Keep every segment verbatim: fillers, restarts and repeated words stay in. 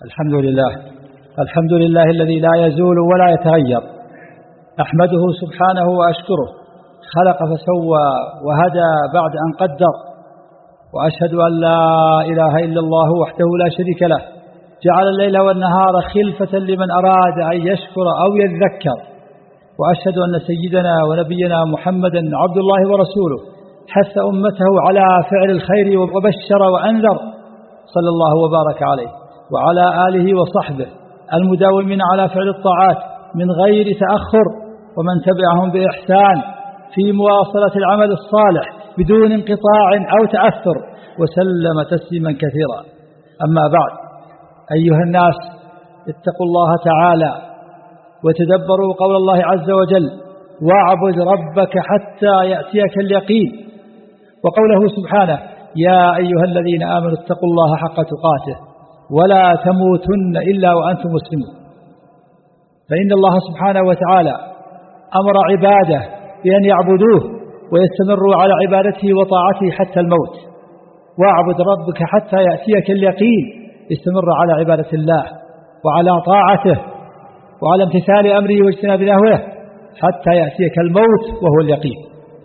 الحمد لله الحمد لله الذي لا يزول ولا يتغير، أحمده سبحانه وأشكره، خلق فسوى وهدى بعد أن قدر، وأشهد أن لا إله إلا الله وحده لا شريك له، جعل الليل والنهار خلفة لمن أراد أن يشكر أو يذكر، وأشهد أن سيدنا ونبينا محمدا عبد الله ورسوله حث أمته على فعل الخير وبشر وأنذر، صلى الله وبارك عليه وعلى آله وصحبه المداومين على فعل الطاعات من غير تأخر، ومن تبعهم بإحسان في مواصلة العمل الصالح بدون انقطاع أو تأثر، وسلم تسليما كثيرا. أما بعد، أيها الناس، اتقوا الله تعالى وتدبروا قول الله عز وجل: واعبد ربك حتى يأتيك اليقين، وقوله سبحانه: يا أيها الذين آمنوا اتقوا الله حق تقاته ولا تموتن إلا وأنتم مسلمون. فإن الله سبحانه وتعالى أمر عباده بأن يعبدوه ويستمروا على عبادته وطاعته حتى الموت. واعبد ربك حتى يأتيك اليقين، استمر على عبادة الله وعلى طاعته وعلى امتثال أمره واجتناب نهيه حتى يأتيك الموت وهو اليقين.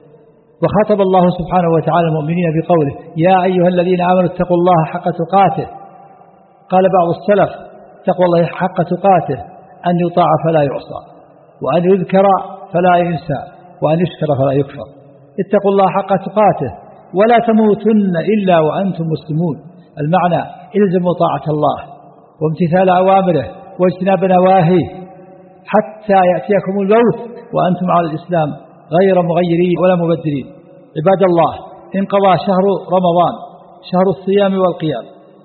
وخاطب الله سبحانه وتعالى المؤمنين بقوله: يا أيها الذين آمنوا اتقوا الله حق تقاته. قال بعض السلف: تقوى الله حق تقاته أن يطاع فلا يعصى، وأن يذكر فلا ينسى، وأن يشكر فلا يكفر. اتقوا الله حق تقاته ولا تموتن إلا وأنتم مسلمون. المعنى: الزموا طاعة الله وامتثال أوامره واجتناب نواهيه حتى يأتيكم الموت وأنتم على الإسلام غير مغيرين ولا مبدلين. عباد الله، انقضى شهر رمضان، شهر الصيام والقيام،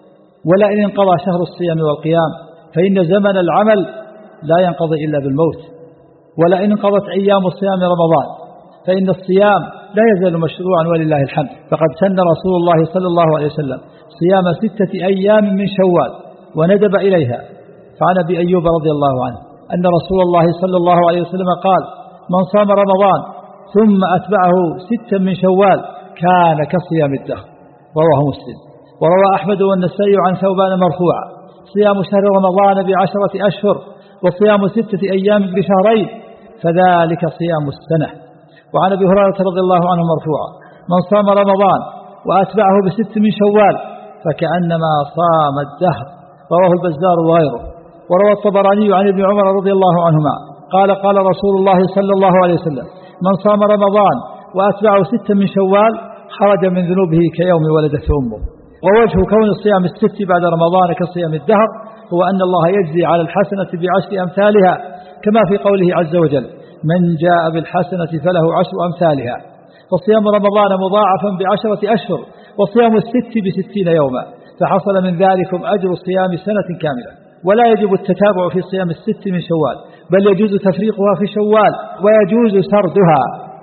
ولئن انقضى شهر الصيام والقيام فإن زمن العمل لا ينقضي إلا بالموت. ولئن انقضت أيام صيام رمضان فإن الصيام لا يزال مشروعا ولله الحمد. فقد سن رسول الله صلى الله عليه وسلم صيام ستة أيام من شوال وندب إليها. فعن أبي أيوب رضي الله عنه أن رسول الله صلى الله عليه وسلم قال: من صام رمضان ثم أتبعه ستا من شوال كان كصيام الدهر. رواه مسلم. وروى أحمد والنسائي عن ثوبان مرفوعا: صيام شهر رمضان بعشرة أشهر وصيام ستة أيام بشهرين فذلك صيام السنة. وعن أبي هريرة رضي الله عنه مرفوعا: من صام رمضان وأتبعه بست من شوال فكأنما صام الدهر. رواه البزار وغيره. وروى الطبراني عن ابن عمر رضي الله عنهما قال: قال رسول الله صلى الله عليه وسلم: من صام رمضان وأتبعه ستا من شوال خرج من ذنوبه كيوم ولدته أمه. ووجه كون الصيام الست بعد رمضان كصيام الدهر هو أن الله يجزي على الحسنة بعشر أمثالها، كما في قوله عز وجل: من جاء بالحسنة فله عشر أمثالها. فصيام رمضان مضاعفا بعشرة أشهر، وصيام الست بستين يوما، فحصل من ذلكم أجر صيام سنة كاملة. ولا يجب التتابع في صيام الست من شوال، بل يجوز تفريقها في شوال ويجوز سردها.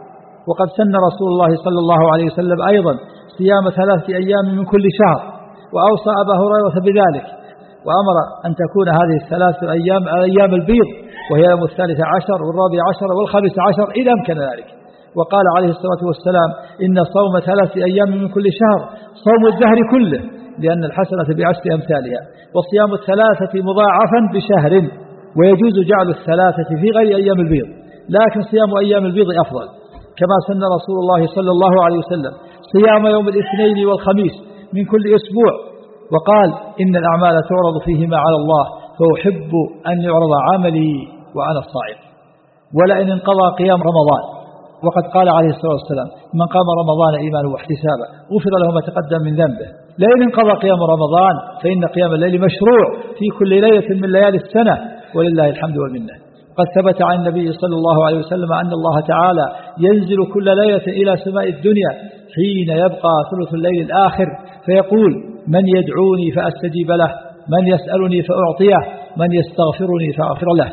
وقد سن رسول الله صلى الله عليه وسلم أيضا صيام ثلاثة أيام من كل شهر، وأوصى أبا هريرة بذلك، وأمر أن تكون هذه الثلاثة أيام أيام البيض، وهي يوم الثالث عشر والرابع عشر والخامس عشر إذا أمكن ذلك. وقال عليه الصلاة والسلام: إن صوم ثلاثة أيام من كل شهر صوم الدهر كله، لأن الحسنة بعشر أمثالها. وصيام الثلاثة مضاعفا بشهر، ويجوز جعل الثلاثة في غير أيام البيض، لكن صيام أيام البيض أفضل، كما سن رسول الله صلى الله عليه وسلم صيام يوم الاثنين والخميس من كل أسبوع، وقال: إن الأعمال تعرض فيهما على الله فأحب أن يعرض عملي وأنا الصائم. ولئن انقضى قيام رمضان، وقد قال عليه الصلاة والسلام: من قام رمضان إيمانا واحتسابا غفر له ما تقدم من ذنبه. لئن انقضى قيام رمضان فإن قيام الليل مشروع في كل ليلة من ليالي السنة، ولله الحمد والمنة. قد ثبت عن النبي صلى الله عليه وسلم أن الله تعالى ينزل كل ليلة إلى سماء الدنيا حين يبقى ثلث الليل الآخر فيقول: من يدعوني فأستجيب له، من يسألني فأعطيه، من يستغفرني فأغفر له.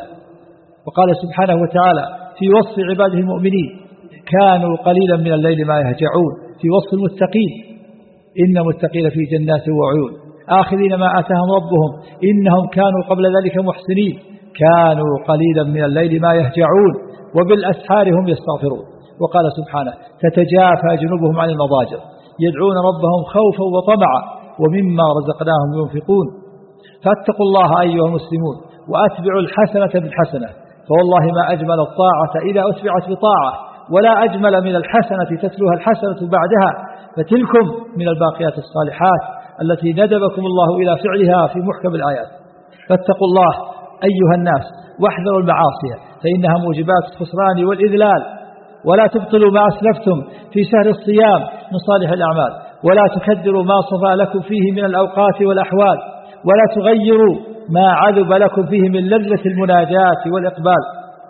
وقال سبحانه وتعالى في وصف عباده المؤمنين: كانوا قليلا من الليل ما يهجعون. في وصف المتقين: إن المتقين في جنات وعيون آخذين ما آتاهم ربهم إنهم كانوا قبل ذلك محسنين، كانوا قليلا من الليل ما يهجعون وبالأسحار هم يستغفرون. وقال سبحانه: تتجافى جنوبهم عن المضاجع يدعون ربهم خوفا وطمعا ومما رزقناهم ينفقون. فاتقوا الله أيها المسلمون وأتبعوا الحسنة بالحسنة، فوالله ما أجمل الطاعة إذا أتبعت بطاعة، ولا أجمل من الحسنة تتلوها الحسنة بعدها، فتلكم من الباقيات الصالحات التي ندبكم الله إلى فعلها في محكم الآيات. فاتقوا الله أيها الناس واحذروا المعاصي فإنها موجبات الخسران والإذلال، ولا تبطلوا ما أسلفتم في شهر الصيام من صالح الأعمال، ولا تكدروا ما صفى لكم فيه من الأوقات والأحوال، ولا تغيروا ما عذب لكم فيه من لذة المناجاة والإقبال.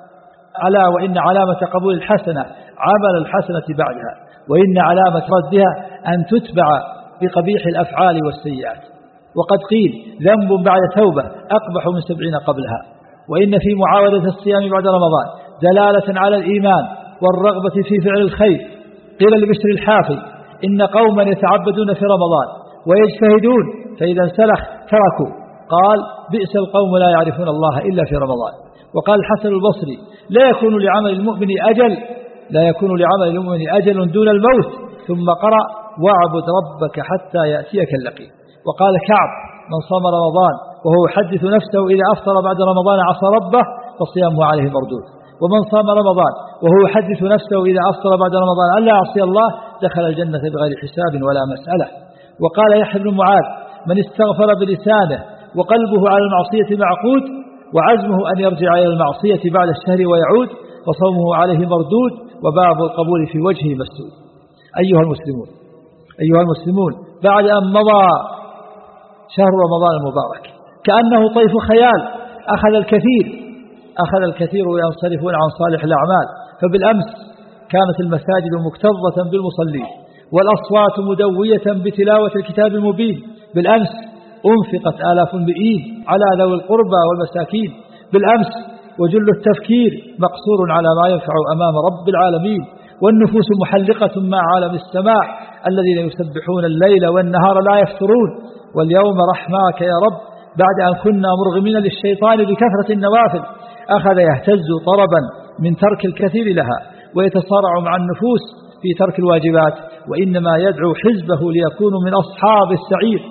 ألا وإن علامة قبول الحسنة عمل الحسنة بعدها، وإن علامة ردها أن تتبع بقبيح الأفعال والسيئات. وقد قيل ذنب بعد توبة أقبح من سبعين قبلها. وإن في معاودة الصيام بعد رمضان دلالة على الإيمان والرغبة في فعل الخير. قيل لبشر الحافي إن قوما يتعبدون في رمضان ويجتهدون فإذا انسلخ تركوا، قال بئس القوم لا يعرفون الله إلا في رمضان. وقال الحسن البصري لا يكون لعمل المؤمن أجل لا يكون لعمل المؤمن أجل دون الموت، ثم قرأ واعبد ربك حتى يأتيك اليقين. وقال كعب من صام رمضان وهو يحدث نفسه إذا أفطر بعد رمضان عصى ربه فصيامه عليه مردود، ومن صام رمضان وهو يحدث نفسه إذا أفطر بعد رمضان أن لا يعصي الله دخل الجنة بغير حساب ولا مسألة. وقال يحيى بن معاذ من استغفر بلسانه وقلبه على المعصية معقود وعزمه أن يرجع إلى المعصية بعد الشهر ويعود فصومه عليه مردود وباب القبول في وجهه مسدود. أيها المسلمون أيها المسلمون بعد أن مضى شهر رمضان المبارك كأنه طيف خيال أخذ الكثير أخذ الكثير ينصرفون عن صالح الأعمال. فبالأمس كانت المساجد مكتظة بالمصلين والأصوات مدوية بتلاوة الكتاب المبين. بالأمس أنفقت آلاف المئين على ذوي القربى والمساكين. بالأمس وجل التفكير مقصور على ما ينفع أمام رب العالمين، والنفوس محلقة مع عالم السماء الذين يسبحون الليل والنهار لا يفترون. واليوم رحماك يا رب بعد أن كنا مرغمين للشيطان بكثرة النوافل أخذ يهتز طربا من ترك الكثير لها ويتصارع مع النفوس في ترك الواجبات، وإنما يدعو حزبه ليكونوا من أصحاب السعير.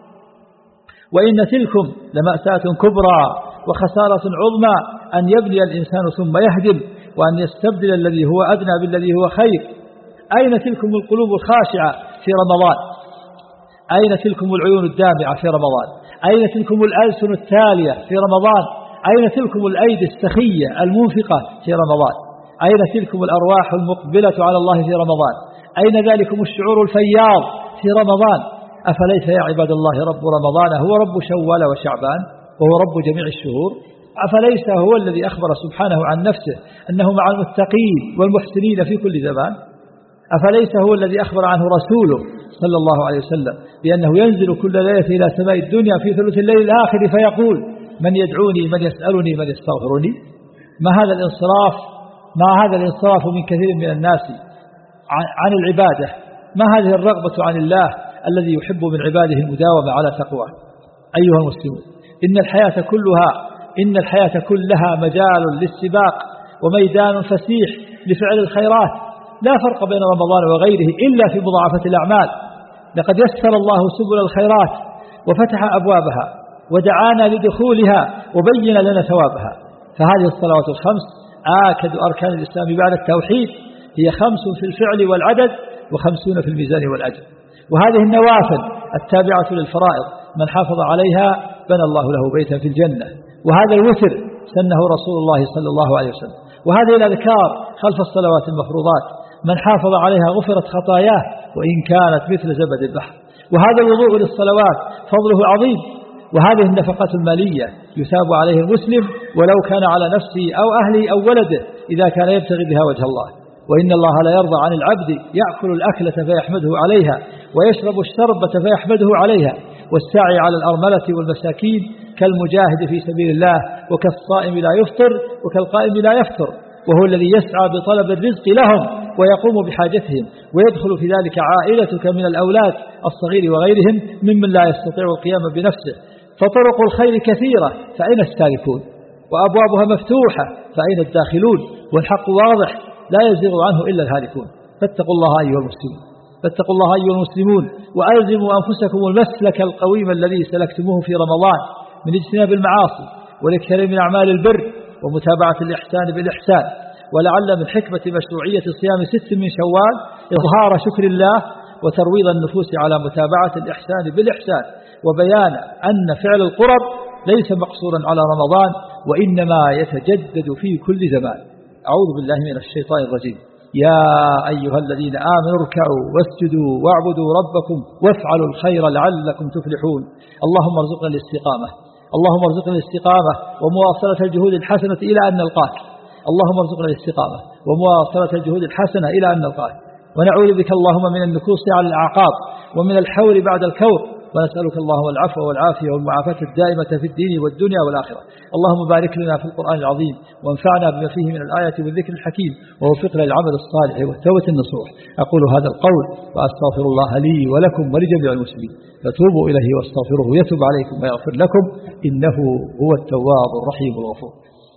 وإن تلكم لمأساة كبرى وخسارة عظمى أن يبني الإنسان ثم يهدم، وأن يستبدل الذي هو أدنى بالذي هو خير. أين تلكم القلوب الخاشعة في رمضان؟ أين تلكم العيون الدامعة في رمضان؟ أين تلكم الألسن التالية في رمضان؟ أين تلكم الأيدي السخية المنفقة في رمضان؟ أين تلكم الأرواح المقبلة على الله في رمضان؟ أين ذلكم الشعور الفياض في رمضان؟ أفليس يا عباد الله رب رمضان هو رب شوال وشعبان وهو رب جميع الشهور؟ أفليس هو الذي أخبر سبحانه عن نفسه أنه مع المتقين والمحسنين في كل زمان؟ أفليس هو الذي أخبر عنه رسوله صلى الله عليه وسلم بأنه ينزل كل ليلة إلى سماء الدنيا في ثلث الليل الآخر فيقول من يدعوني من يسألني من يستغفرني؟ ما هذا الانصراف ما هذا الانصراف من كثير من الناس عن العبادة؟ ما هذه الرغبة عن الله الذي يحب من عباده المداومة على تقواه؟ أيها المسلمون إن الحياة كلها إن الحياة كلها مجال للسباق وميدان فسيح لفعل الخيرات، لا فرق بين رمضان وغيره إلا في مضاعفة الأعمال. لقد يسر الله سبل الخيرات وفتح أبوابها ودعانا لدخولها وبين لنا ثوابها. فهذه الصلوات الخمس آكد أركان الإسلام بعد التوحيد، هي خمس في الفعل والعدد وخمسون في الميزان والأجر. وهذه النوافل التابعة للفرائض من حافظ عليها بنى الله له بيتا في الجنة. وهذا الوتر سنه رسول الله صلى الله عليه وسلم. وهذه الأذكار خلف الصلوات المفروضات من حافظ عليها غفرت خطاياه وإن كانت مثل زبد البحر. وهذا الوضوء للصلوات فضله عظيم. وهذه النفقات المالية يثاب عليه المسلم ولو كان على نفسه أو أهله أو ولده إذا كان يبتغي بها وجه الله. وإن الله لا يرضى عن العبد يأكل الأكلة فيحمده عليها ويشرب الشربة فيحمده عليها. والساعي على الأرملة والمساكين كالمجاهد في سبيل الله وكالصائم لا يفطر وكالقائم لا يفطر. وهو الذي يسعى بطلب الرزق لهم ويقوم بحاجتهم، ويدخل في ذلك عائلتك من الأولاد الصغير وغيرهم ممن لا يستطيع القيام بنفسه. فطرق الخير كثيرة فأين السالكون؟ وأبوابها مفتوحة فأين الداخلون؟ والحق واضح لا يزيغ عنه إلا الهالكون. فاتقوا الله أيها المسلمون فاتقوا الله أيها المسلمون وألزموا أنفسكم المسلك القويم الذي سلكتموه في رمضان من اجتناب المعاصي والإكثار من أعمال البر ومتابعة الإحسان بالإحسان. ولعل من حكمة مشروعية صيام ست من شوال إظهار شكر الله وترويض النفوس على متابعة الإحسان بالإحسان، وبيان أن فعل القرب ليس مقصورا على رمضان وإنما يتجدد في كل زمان. أعوذ بالله من الشيطان الرجيم. يا أيها الذين آمنوا اركعوا واسجدوا واعبدوا ربكم وافعلوا الخير لعلكم تفلحون. اللهم ارزقنا الاستقامة، اللهم ارزقنا الاستقامة ومواصلة الجهود الحسنة إلى أن نلقاك. اللهم ارزقنا الاستقامة ومواصلة الجهود الحسنة إلى أن نلقاك، ونعوذ بك اللهم من النكوص على الأعقاب ومن الحور بعد الكور، ونسألك اللهم العفو والعافية والمعافاة الدائمة في الدين والدنيا والآخرة. اللهم بارك لنا في القرآن العظيم وانفعنا بما فيه من الآية والذكر الحكيم، ووفقنا للعمل الصالح والتوبة النصوح. أقول هذا القول وأستغفر الله لي ولكم ولجميع المسلمين، فتوبوا إليه واستغفروه يتوب عليكم ويغفر لكم، إنه هو التواب الرحيم الغفور.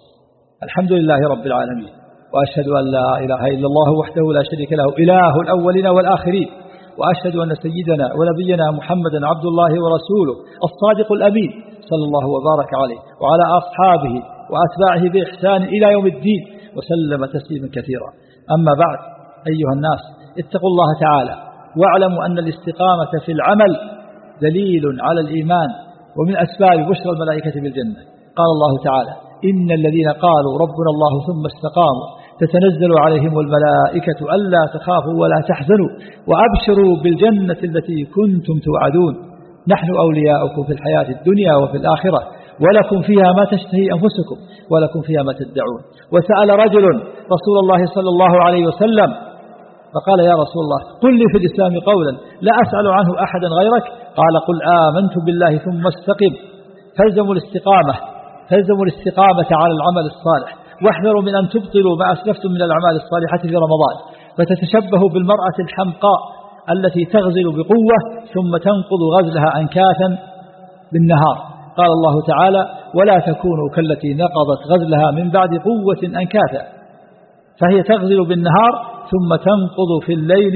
الحمد لله رب العالمين، وأشهد أن لا إله إلا الله وحده لا شريك له إله الأولين والآخرين، وأشهد أن سيدنا ونبينا محمدا عبد الله ورسوله الصادق الأمين صلى الله وبارك عليه وعلى أصحابه وأتباعه بإحسان إلى يوم الدين وسلم تسليما كثيرا. أما بعد، أيها الناس، اتقوا الله تعالى واعلموا أن الاستقامة في العمل دليل على الإيمان ومن أسباب بشرى الملائكة بالجنة. قال الله تعالى: إن الذين قالوا ربنا الله ثم استقاموا تتنزل عليهم الملائكة ألا تخافوا ولا تحزنوا وأبشروا بالجنة التي كنتم توعدون، نحن أولياؤكم في الحياة الدنيا وفي الآخرة، ولكم فيها ما تشتهي أنفسكم ولكم فيها ما تدعون. وسأل رجل رسول الله صلى الله عليه وسلم فقال: يا رسول الله، قل لي في الإسلام قولا لا أسأل عنه أحدا غيرك. قال: قل آمنت بالله ثم استقم. فالزموا الاستقامة فالزموا الاستقامة على العمل الصالح، واحذروا من أن تبطلوا ما أسلفتم من الأعمال الصالحة في رمضان، فتتشبهوا بالمرأة الحمقاء التي تغزل بقوة ثم تنقض غزلها أنكاثا بالنهار. قال الله تعالى: ولا تكونوا كالتي نقضت غزلها من بعد قوة أنكاثا. فهي تغزل بالنهار ثم تنقض في الليل.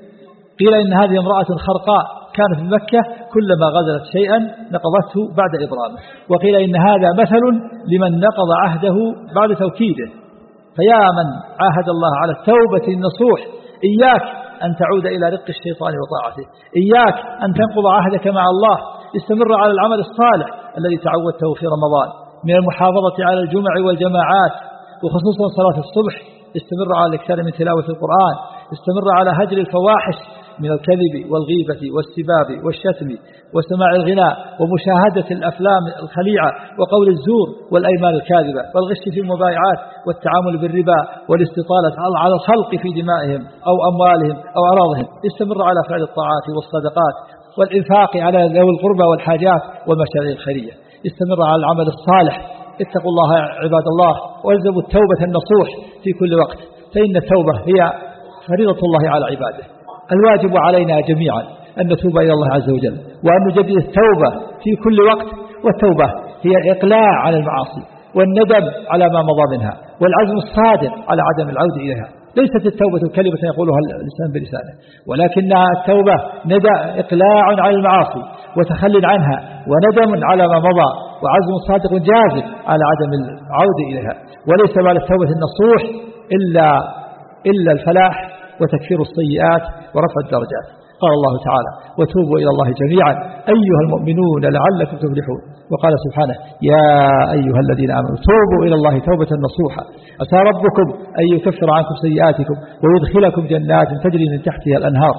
قيل إن هذه امرأة خرقاء كانت في مكة كلما غزلت شيئا نقضته بعد إبرامه. وقيل إن هذا مثل لمن نقض عهده بعد توكيده. فيا من عاهد الله على التوبة النصوح، إياك أن تعود إلى رق الشيطان وطاعته، إياك أن تنقض عهدك مع الله. استمر على العمل الصالح الذي تعودته في رمضان من المحافظة على الجمع والجماعات، وخصوصا صلاة الصبح. استمر على الإكثار من تلاوة القرآن، استمر على هجر الفواحش من الكذب والغيبة والسباب والشتم وسماع الغناء ومشاهدة الأفلام الخليعة وقول الزور والأيمان الكاذبة والغش في المبايعات والتعامل بالربا والاستطالة على الخلق في دمائهم أو أموالهم أو أراضهم. استمر على فعل الطاعات والصدقات والإنفاق على ذوي القربى والحاجات والمشاريع الخيرية. استمر على العمل الصالح. اتقوا الله عباد الله، والزموا التوبة النصوح في كل وقت، فإن التوبة هي فريضة الله على عباده. الواجب علينا جميعا أن نتوب إلى الله عز وجل، وأن نجدد التوبة في كل وقت. والتوبة هي الإقلاع عن المعاصي والندم على ما مضى منها والعزم الصادق على عدم العودة إليها. ليست التوبة كلمة يقولها الإنسان بلسانه، ولكنها التوبة ندى إقلاع عن المعاصي وتخل عنها وندم على ما مضى وعزم صادق جازم على عدم العودة إليها. وليس بعد التوبة النصوح إلا إلا الفلاح وتكفير السيئات ورفع الدرجات. قال الله تعالى: وتوبوا إلى الله جميعا أيها المؤمنون لعلكم تفلحون. وقال سبحانه: يا أيها الذين آمنوا توبوا إلى الله توبة نصوحا عسى ربكم أن يكفر عنكم سيئاتكم ويدخلكم جنات تجري من تحتها الأنهار.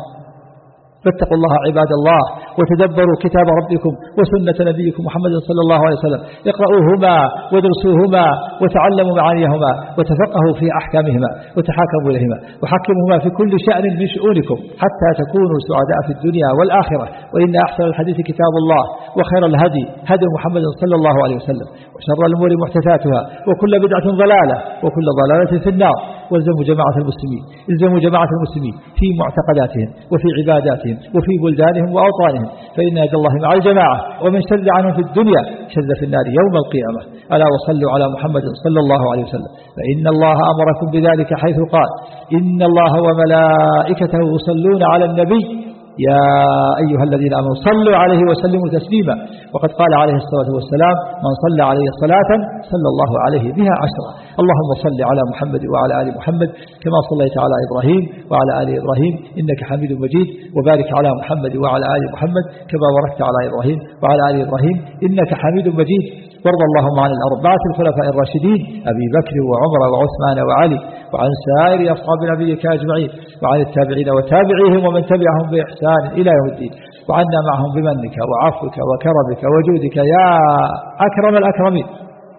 فاتقوا الله عباد الله، وتدبروا كتاب ربكم وسنة نبيكم محمد صلى الله عليه وسلم. اقرأوهما وادرسوهما وتعلموا معانيهما وتفقهوا في أحكامهما وتحاكموا إليهما وحكموهما في كل شأن من شؤونكم حتى تكونوا سعداء في الدنيا والآخرة. وإن أحسن الحديث كتاب الله، وخير الهدي هدي محمد صلى الله عليه وسلم، وشر الأمور محدثاتها، وكل بدعة ضلالة، وكل ضلالة في النار. والزموا جماعة المسلمين الزموا جماعة المسلمين في معتقداتهم وفي عباداتهم وفي بلدانهم وأوطانهم، فإن يد الله مع الجماعة، ومن شذ عنهم في الدنيا شذ في النار يوم القيامة. ألا وصلوا على محمد صلى الله عليه وسلم، فإن الله أمركم بذلك حيث قال: إن الله وملائكته يصلون على النبي يا أيها الذين آمنوا صلوا عليه وسلموا تسليما. وقد قال عليه الصلاة والسلام من صلى عليه صلاة صلى الله عليه بها عشرة. اللهم صل على محمد وعلى آل محمد كما صليت على إبراهيم وعلى آل إبراهيم إنك حميد مجيد، وبارك على محمد وعلى آل محمد كما باركت على إبراهيم وعلى آل إبراهيم إنك حميد مجيد. وارض اللهم عن الأربعة الخلفاء الراشدين أبي بكر وعمر وعثمان وعلي، وعن سائر أصحاب نبيك أجمعين، وعن التابعين وتابعيهم ومن تبعهم بإحسان إلى يوم الدين، وعنا معهم بمنك وعفوك وكرمك وجودك يا أكرم الأكرمين.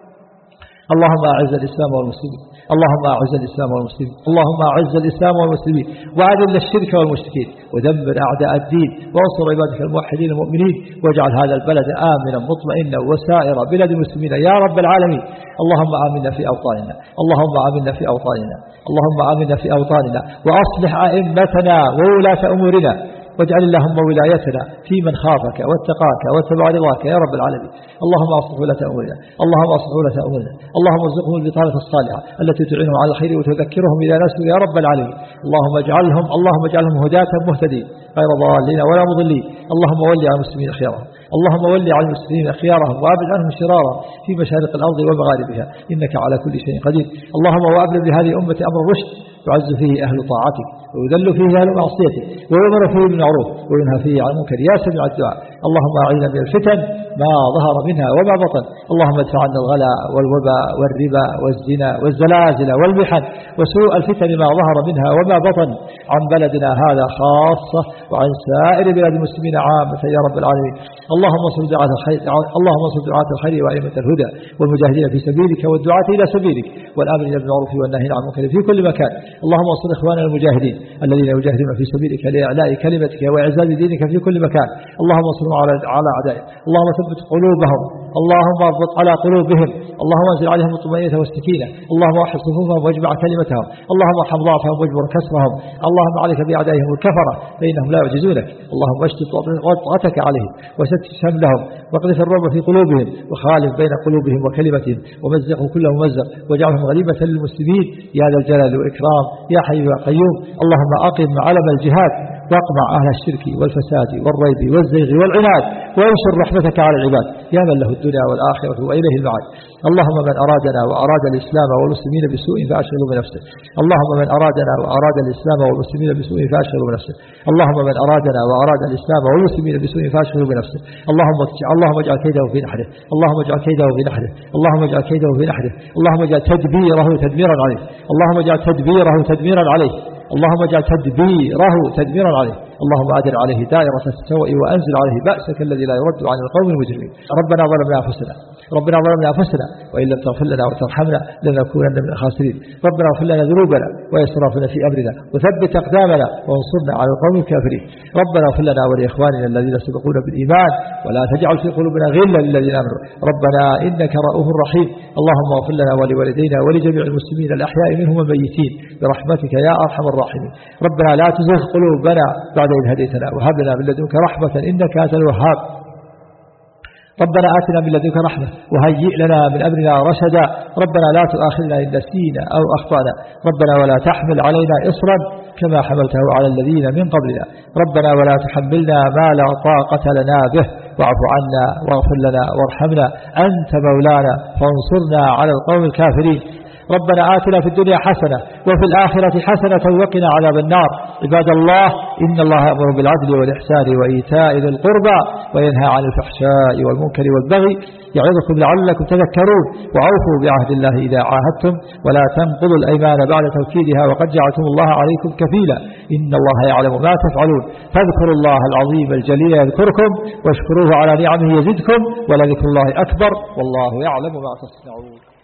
اللهم أعز الإسلام والمسلمين، اللهم أعز الإسلام والمسلمين، اللهم أعز الإسلام والمسلمين، وأذل الشرك والمشركين، ودمر أعداء الدين، وانصر عبادك الموحدين المؤمنين، واجعل هذا البلد آمنا مطمئنا وسائر بلاد المسلمين يا رب العالمين. اللهم آمنا في أوطاننا، اللهم آمنا في أوطاننا، اللهم آمنا في أوطاننا، وأصلح أئمتنا وولاة أمورنا، واجعل اللهم ولايتنا في من خافك واتقاك واتبع رضاك يا رب العالمين. اللهم اصلح ولاة أمورنا، اللهم اصلح ولاة أمورنا، اللهم ارزقهم البطانة الصالحة التي تعينهم على الخير وتذكرهم إذا نسوا يا رب العالمين. اللهم اجعلهم اللهم اجعلهم هداة مهتدين غير ضالين ولا مضلين. اللهم ولي على المسلمين خيارهم، اللهم ولي على المسلمين خيارهم وابعد عنهم شرارهم في مشارق الأرض ومغاربها إنك على كل شيء قدير. اللهم وأبلغ بهذه الأمة أمر الرشد يعز فيه أهل طاعتك ويذل فيه أهل معصيتك ويؤمر فيه بالمعروف وينهى فيه عن المنكر يا سميع الدعاء. اللهم أعيذنا من الفتن ما ظهر منها وما بطن. اللهم ادفع عنا الغلاء والوباء والربا والزنا والزلازل والمحن وسوء الفتن ما ظهر منها وما بطن عن بلدنا هذا خاصة وعن سائر بلاد المسلمين عامة يا رب العالمين. اللهم انصر دعاة الخير، اللهم انصر دعاة الخير وأئمة الهدى والمجاهدين في سبيلك والدعاة إلى سبيلك والآمرين بالمعروف والناهين عن المنكر في كل مكان. اللهم انصر إخواننا المجاهدين الذين يجاهدون في سبيلك لإعلاء كلمتك وإعزاز دينك في كل مكان. اللهم انصرهم على على أعدائهم، اللهم ثبت قلوبهم، اللهم اربط على قلوبهم، اللهم انزل عليهم الطمأنينة والسكينة، اللهم وحد صفوفهم واجمع كلمتهم، اللهم ارحم ضعفهم واجبر كسرهم. اللهم عليك بأعدائهم الكفرة فإنهم لا يعجزونك. اللهم اشتت وطأتك عليهم وست شملهم واقذف الرعب في قلوبهم وخالف بين قلوبهم وكلمتهم ومزقهم كل ممزق واجعلهم غريبة للمسلمين يا ذا الجلال والإكرام يا حي يا قيوم. اللهم أقم علم الجهاد واقمع أهل الشرك والفساد والريب والزيغ والعناد وانشر رحمتك على العباد يا من له الدنيا والآخرة وإليه المعاد. اللهم من أرادنا وأراد الإسلام والمسلمين بسوء فأشغله بنفسه. اللهم من أرادنا وأراد الإسلام والمسلمين بسوء فأشغله بنفسه. اللهم من أرادنا وأراد الإسلام والمسلمين بسوء فأشغله بنفسه. اللهم اللهم اجعل كيده في نحره، اللهم اجعل كيده في نحره، اللهم اجعل كيده في نحره، اللهم اجعل تدبيره تدميرا عليه، اللهم اجعل تدبيره تدميرا عليه، اللهم اجعل تدبيره تدميرا عليه. اللهم أدر عليه دائرة السوء وأنزل عليه بأسك الذي لا يرد عن القوم المجرمين. ربنا ظلمنا أنفسنا ربنا ظلمنا أنفسنا وإن لم تغفر لنا وترحمنا لنكونن من الخاسرين. ربنا اغفر لنا ذنوبنا وإسرافنا في أمرنا وثبت أقدامنا وانصرنا على القوم الكافرين. ربنا اغفر لنا ولإخواننا الذين سبقونا بالإيمان ولا تجعل في قلوبنا غلا للذين آمنوا ربنا إنك رؤوف رحيم. اللهم اغفر لنا ولوالدينا ولجميع المسلمين الأحياء منهم والميتين برحمتك يا أرحم الراحمين. ربنا لا تزغ قلوبنا بعد إذ هديتنا وهب لنا من لدنك رحمة إنك أنت الوهاب. ربنا آتنا من لدنك رحمة وهيئ لنا من أمرنا رشدا. ربنا لا تؤاخذنا إن نسينا أو أخطأنا. ربنا ولا تحمل علينا إصرا كما حملته على الذين من قبلنا. ربنا ولا تحملنا ما لا طاقة لنا به واعف عنا واغفر لنا وارحمنا أنت مولانا فانصرنا على القوم الكافرين. ربنا آتنا في الدنيا حسنة وفي الآخرة حسنة وقنا عذاب النار. عباد الله إن الله يأمر بالعدل والإحسان وإيتاء ذي القربى وينهى عن الفحشاء والمنكر والبغي يعظكم لعلكم تذكرون. وأوفوا بعهد الله إذا عاهدتم ولا تنقضوا الأيمان بعد توكيدها وقد جعلتم الله عليكم كفيلا إن الله يعلم ما تفعلون. فاذكروا الله العظيم الجليل يذكركم واشكروه على نعمه يزدكم ولذكر الله أكبر والله يعلم ما تصنعون.